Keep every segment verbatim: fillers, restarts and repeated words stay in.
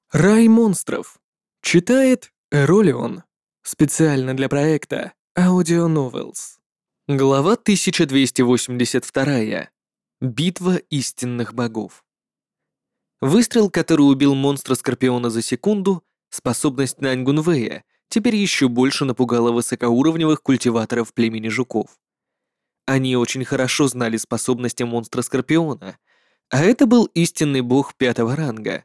Рай монстров. Читает Эролион. Специально для проекта Audio Novels. Глава тысяча двести восемьдесят два. Битва истинных богов. Выстрел, который убил монстра-скорпиона за секунду, способность Наньгунвэя, теперь еще больше напугала высокоуровневых культиваторов племени жуков. Они очень хорошо знали способности монстра-скорпиона, а это был истинный бог пятого ранга.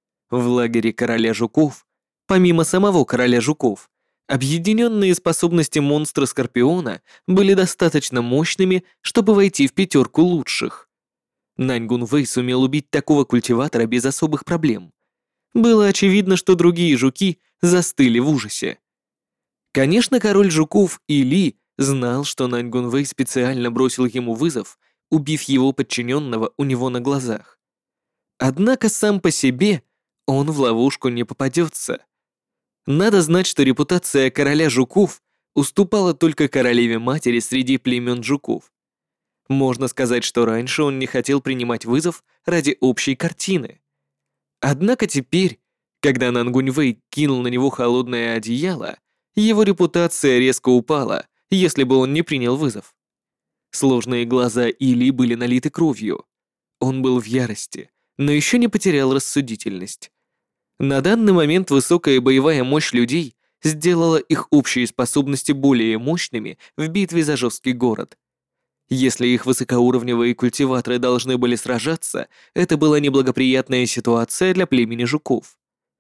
В лагере короля жуков, помимо самого короля жуков, объединенные способности монстра Скорпиона были достаточно мощными, чтобы войти в пятерку лучших. Наньгун Вэй сумел убить такого культиватора без особых проблем. Было очевидно, что другие жуки застыли в ужасе. Конечно, король жуков Или знал, что Наньгун Вэй специально бросил ему вызов, убив его подчиненного у него на глазах. Однако сам по себе он в ловушку не попадется. Надо знать, что репутация короля жуков уступала только королеве-матери среди племен жуков. Можно сказать, что раньше он не хотел принимать вызов ради общей картины. Однако теперь, когда Нангуньвэй кинул на него холодное одеяло, его репутация резко упала, если бы он не принял вызов. Сложные глаза Или были налиты кровью. Он был в ярости, но еще не потерял рассудительность. На данный момент высокая боевая мощь людей сделала их общие способности более мощными в битве за жесткий город. Если их высокоуровневые культиваторы должны были сражаться, это была неблагоприятная ситуация для племени жуков.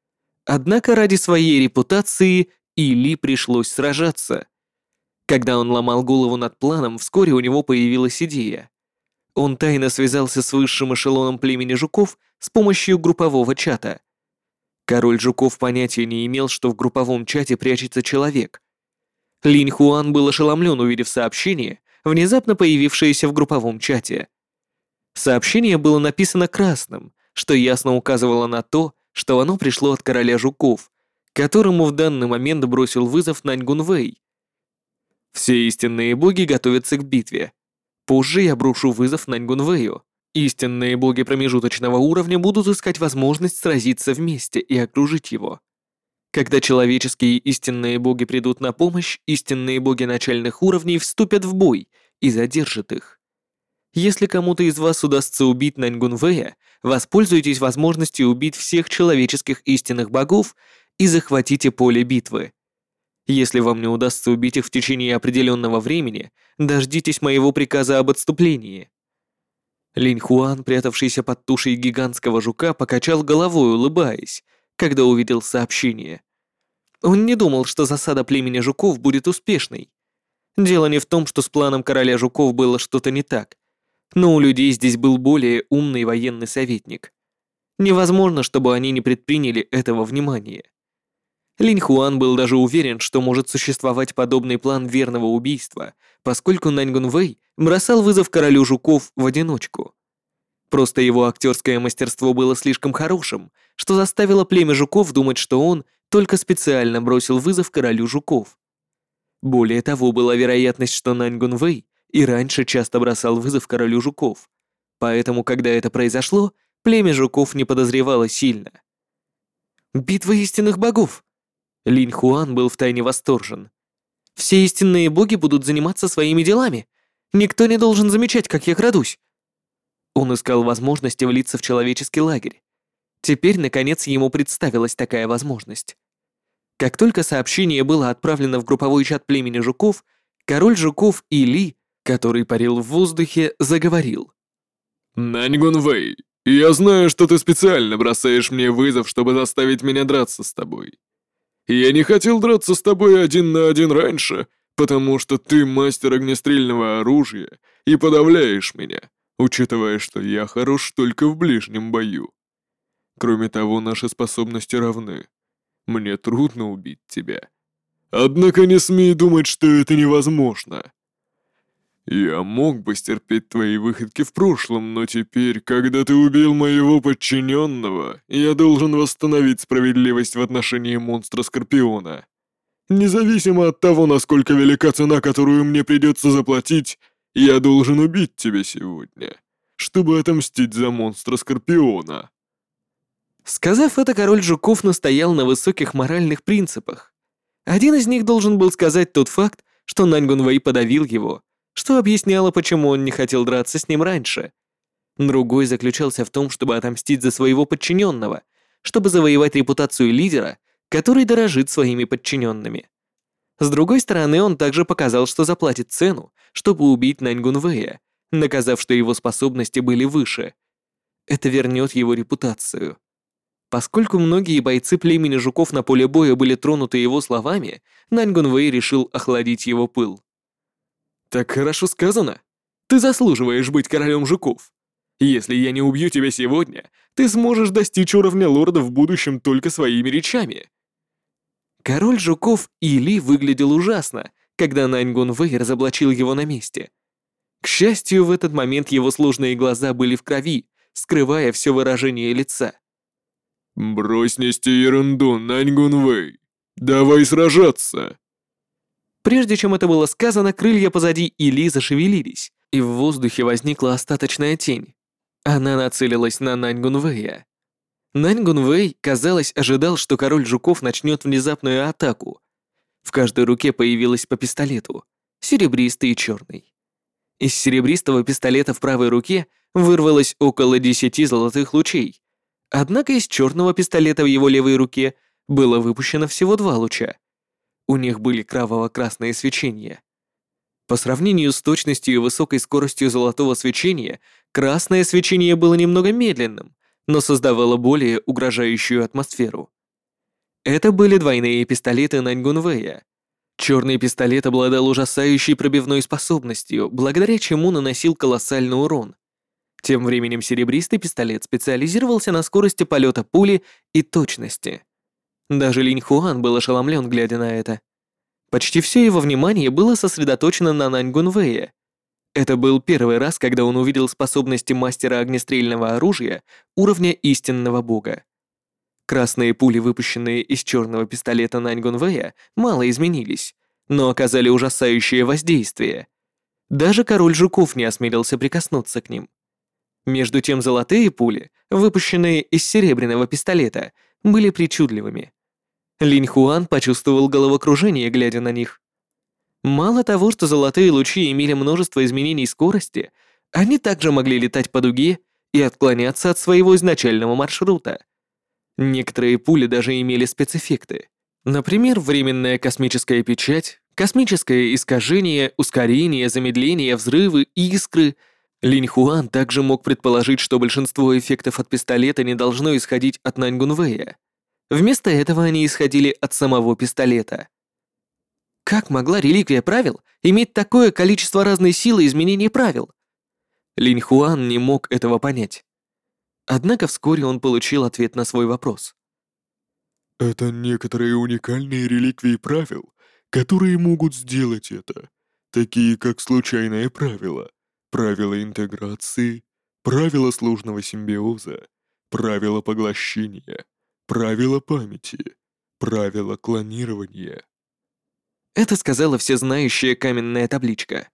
Однако ради своей репутации Или пришлось сражаться. Когда он ломал голову над планом, вскоре у него появилась идея. Он тайно связался с высшим эшелоном племени жуков с помощью группового чата. Король жуков понятия не имел, что в групповом чате прячется человек. Линь Хуан был ошеломлен, увидев сообщение, внезапно появившееся в групповом чате. Сообщение было написано красным, что ясно указывало на то, что оно пришло от короля жуков, которому в данный момент бросил вызов Наньгун Вэй. Все истинные боги готовятся к битве. Позже я брошу вызов Наньгун Вэю. Истинные боги промежуточного уровня будут искать возможность сразиться вместе и окружить его. Когда человеческие истинные боги придут на помощь, истинные боги начальных уровней вступят в бой и задержат их. Если кому-то из вас удастся убить Наньгун Вэя, воспользуйтесь возможностью убить всех человеческих истинных богов и захватите поле битвы. Если вам не удастся убить их в течение определенного времени, дождитесь моего приказа об отступлении. Линь Хуан, прятавшийся под тушей гигантского жука, покачал головой, улыбаясь, когда увидел сообщение. Он не думал, что засада племени жуков будет успешной. Дело не в том, что с планом короля жуков было что-то не так, но у людей здесь был более умный военный советник. Невозможно, чтобы они не предприняли этого внимания. Линь Хуан был даже уверен, что может существовать подобный план верного убийства, поскольку Наньгун Вэй бросал вызов королю жуков в одиночку. Просто его актерское мастерство было слишком хорошим, что заставило племя жуков думать, что он только специально бросил вызов королю жуков. Более того, была вероятность, что Наньгун Вэй и раньше часто бросал вызов королю жуков, поэтому, когда это произошло, племя жуков не подозревало сильно. «Битва истинных богов!» Линь Хуан был втайне восторжен. «Все истинные боги будут заниматься своими делами. Никто не должен замечать, как я крадусь». Он искал возможности влиться в человеческий лагерь. Теперь, наконец, ему представилась такая возможность. Как только сообщение было отправлено в групповой чат племени жуков, король жуков Или, который парил в воздухе, заговорил. «Наньгун Вэй, я знаю, что ты специально бросаешь мне вызов, чтобы заставить меня драться с тобой. Я не хотел драться с тобой один на один раньше, потому что ты мастер огнестрельного оружия и подавляешь меня, учитывая, что я хорош только в ближнем бою. Кроме того, наши способности равны. Мне трудно убить тебя. Однако не смей думать, что это невозможно. Я мог бы стерпеть твои выходки в прошлом, но теперь, когда ты убил моего подчиненного, я должен восстановить справедливость в отношении монстра Скорпиона. Независимо от того, насколько велика цена, которую мне придется заплатить, я должен убить тебя сегодня, чтобы отомстить за монстра Скорпиона». Сказав это, король жуков настоял на высоких моральных принципах. Один из них должен был сказать тот факт, что Нань Гунвэй подавил его, что объясняло, почему он не хотел драться с ним раньше. Другой заключался в том, чтобы отомстить за своего подчиненного, чтобы завоевать репутацию лидера, который дорожит своими подчиненными. С другой стороны, он также показал, что заплатит цену, чтобы убить Нань Гунвэя, наказав, что его способности были выше. Это вернет его репутацию. Поскольку многие бойцы племени жуков на поле боя были тронуты его словами, Нань Гунвэй решил охладить его пыл. «Так хорошо сказано. Ты заслуживаешь быть королем жуков. Если я не убью тебя сегодня, ты сможешь достичь уровня лорда в будущем только своими речами». Король жуков Или выглядел ужасно, когда Нань Гунвэй разоблачил его на месте. К счастью, в этот момент его сложные глаза были в крови, скрывая все выражение лица. «Брось нести ерунду, Нань Гунвэй. Давай сражаться!» Прежде чем это было сказано, крылья позади Или зашевелились, и в воздухе возникла остаточная тень. Она нацелилась на Нань Гунвэя. Нань Гунвэй, казалось, ожидал, что король жуков начнет внезапную атаку. В каждой руке появилось по пистолету, серебристый и черный. Из серебристого пистолета в правой руке вырвалось около десяти золотых лучей, однако из черного пистолета в его левой руке было выпущено всего два луча. У них были кроваво-красные свечения. По сравнению с точностью и высокой скоростью золотого свечения, красное свечение было немного медленным, но создавало более угрожающую атмосферу. Это были двойные пистолеты Нань Гунвэя. Черный пистолет обладал ужасающей пробивной способностью, благодаря чему наносил колоссальный урон. Тем временем серебристый пистолет специализировался на скорости полета пули и точности. Даже Линь Хуан был ошеломлен, глядя на это. Почти все его внимание было сосредоточено на Нань Гунвэе. Это был первый раз, когда он увидел способности мастера огнестрельного оружия уровня истинного бога. Красные пули, выпущенные из черного пистолета Нань Гунвэя, мало изменились, но оказали ужасающее воздействие. Даже король жуков не осмелился прикоснуться к ним. Между тем золотые пули, выпущенные из серебряного пистолета, были причудливыми. Линь Хуан почувствовал головокружение, глядя на них. Мало того, что золотые лучи имели множество изменений скорости, они также могли летать по дуге и отклоняться от своего изначального маршрута. Некоторые пули даже имели спецэффекты. Например, временная космическая печать, космическое искажение, ускорение, замедление, взрывы, искры. Линь Хуан также мог предположить, что большинство эффектов от пистолета не должно исходить от Нань Гунвэя. Вместо этого они исходили от самого пистолета. Как могла реликвия правил иметь такое количество разной силы изменения правил? Линь Хуан не мог этого понять. Однако вскоре он получил ответ на свой вопрос. «Это некоторые уникальные реликвии правил, которые могут сделать это, такие как случайное правило, правило интеграции, правило сложного симбиоза, правило поглощения, правило памяти, правило клонирования». Это сказала всезнающая каменная табличка.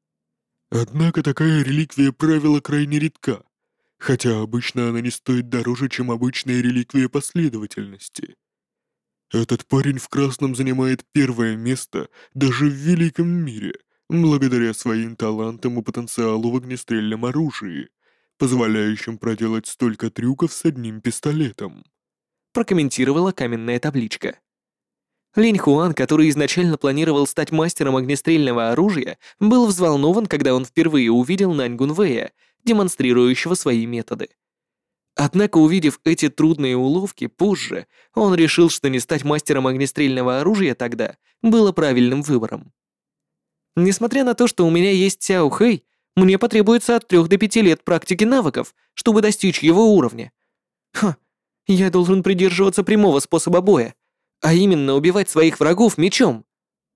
Однако такая реликвия правила крайне редка, хотя обычно она не стоит дороже, чем обычная реликвия последовательности. Этот парень в красном занимает первое место даже в великом мире, благодаря своим талантам и потенциалу в огнестрельном оружии, позволяющим проделать столько трюков с одним пистолетом. Прокомментировала каменная табличка. Линь Хуан, который изначально планировал стать мастером огнестрельного оружия, был взволнован, когда он впервые увидел Нань Гунвэя, демонстрирующего свои методы. Однако, увидев эти трудные уловки позже, он решил, что не стать мастером огнестрельного оружия тогда было правильным выбором. Несмотря на то, что у меня есть Сяо Хэй, мне потребуется от трёх до пяти лет практики навыков, чтобы достичь его уровня. Ха, я должен придерживаться прямого способа боя, а именно убивать своих врагов мечом.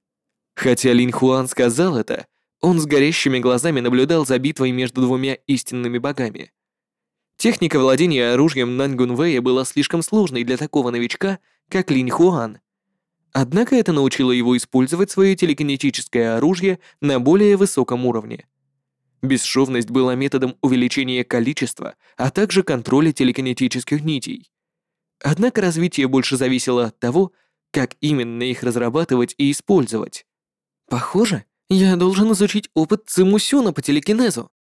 Хотя Линь Хуан сказал это, он с горящими глазами наблюдал за битвой между двумя истинными богами. Техника владения оружием Нань Гунвэя была слишком сложной для такого новичка, как Линь Хуан. Однако это научило его использовать свое телекинетическое оружие на более высоком уровне. Бесшовность была методом увеличения количества, а также контроля телекинетических нитей. Однако развитие больше зависело от того, как именно их разрабатывать и использовать. Похоже, я должен изучить опыт Цимусюна по телекинезу.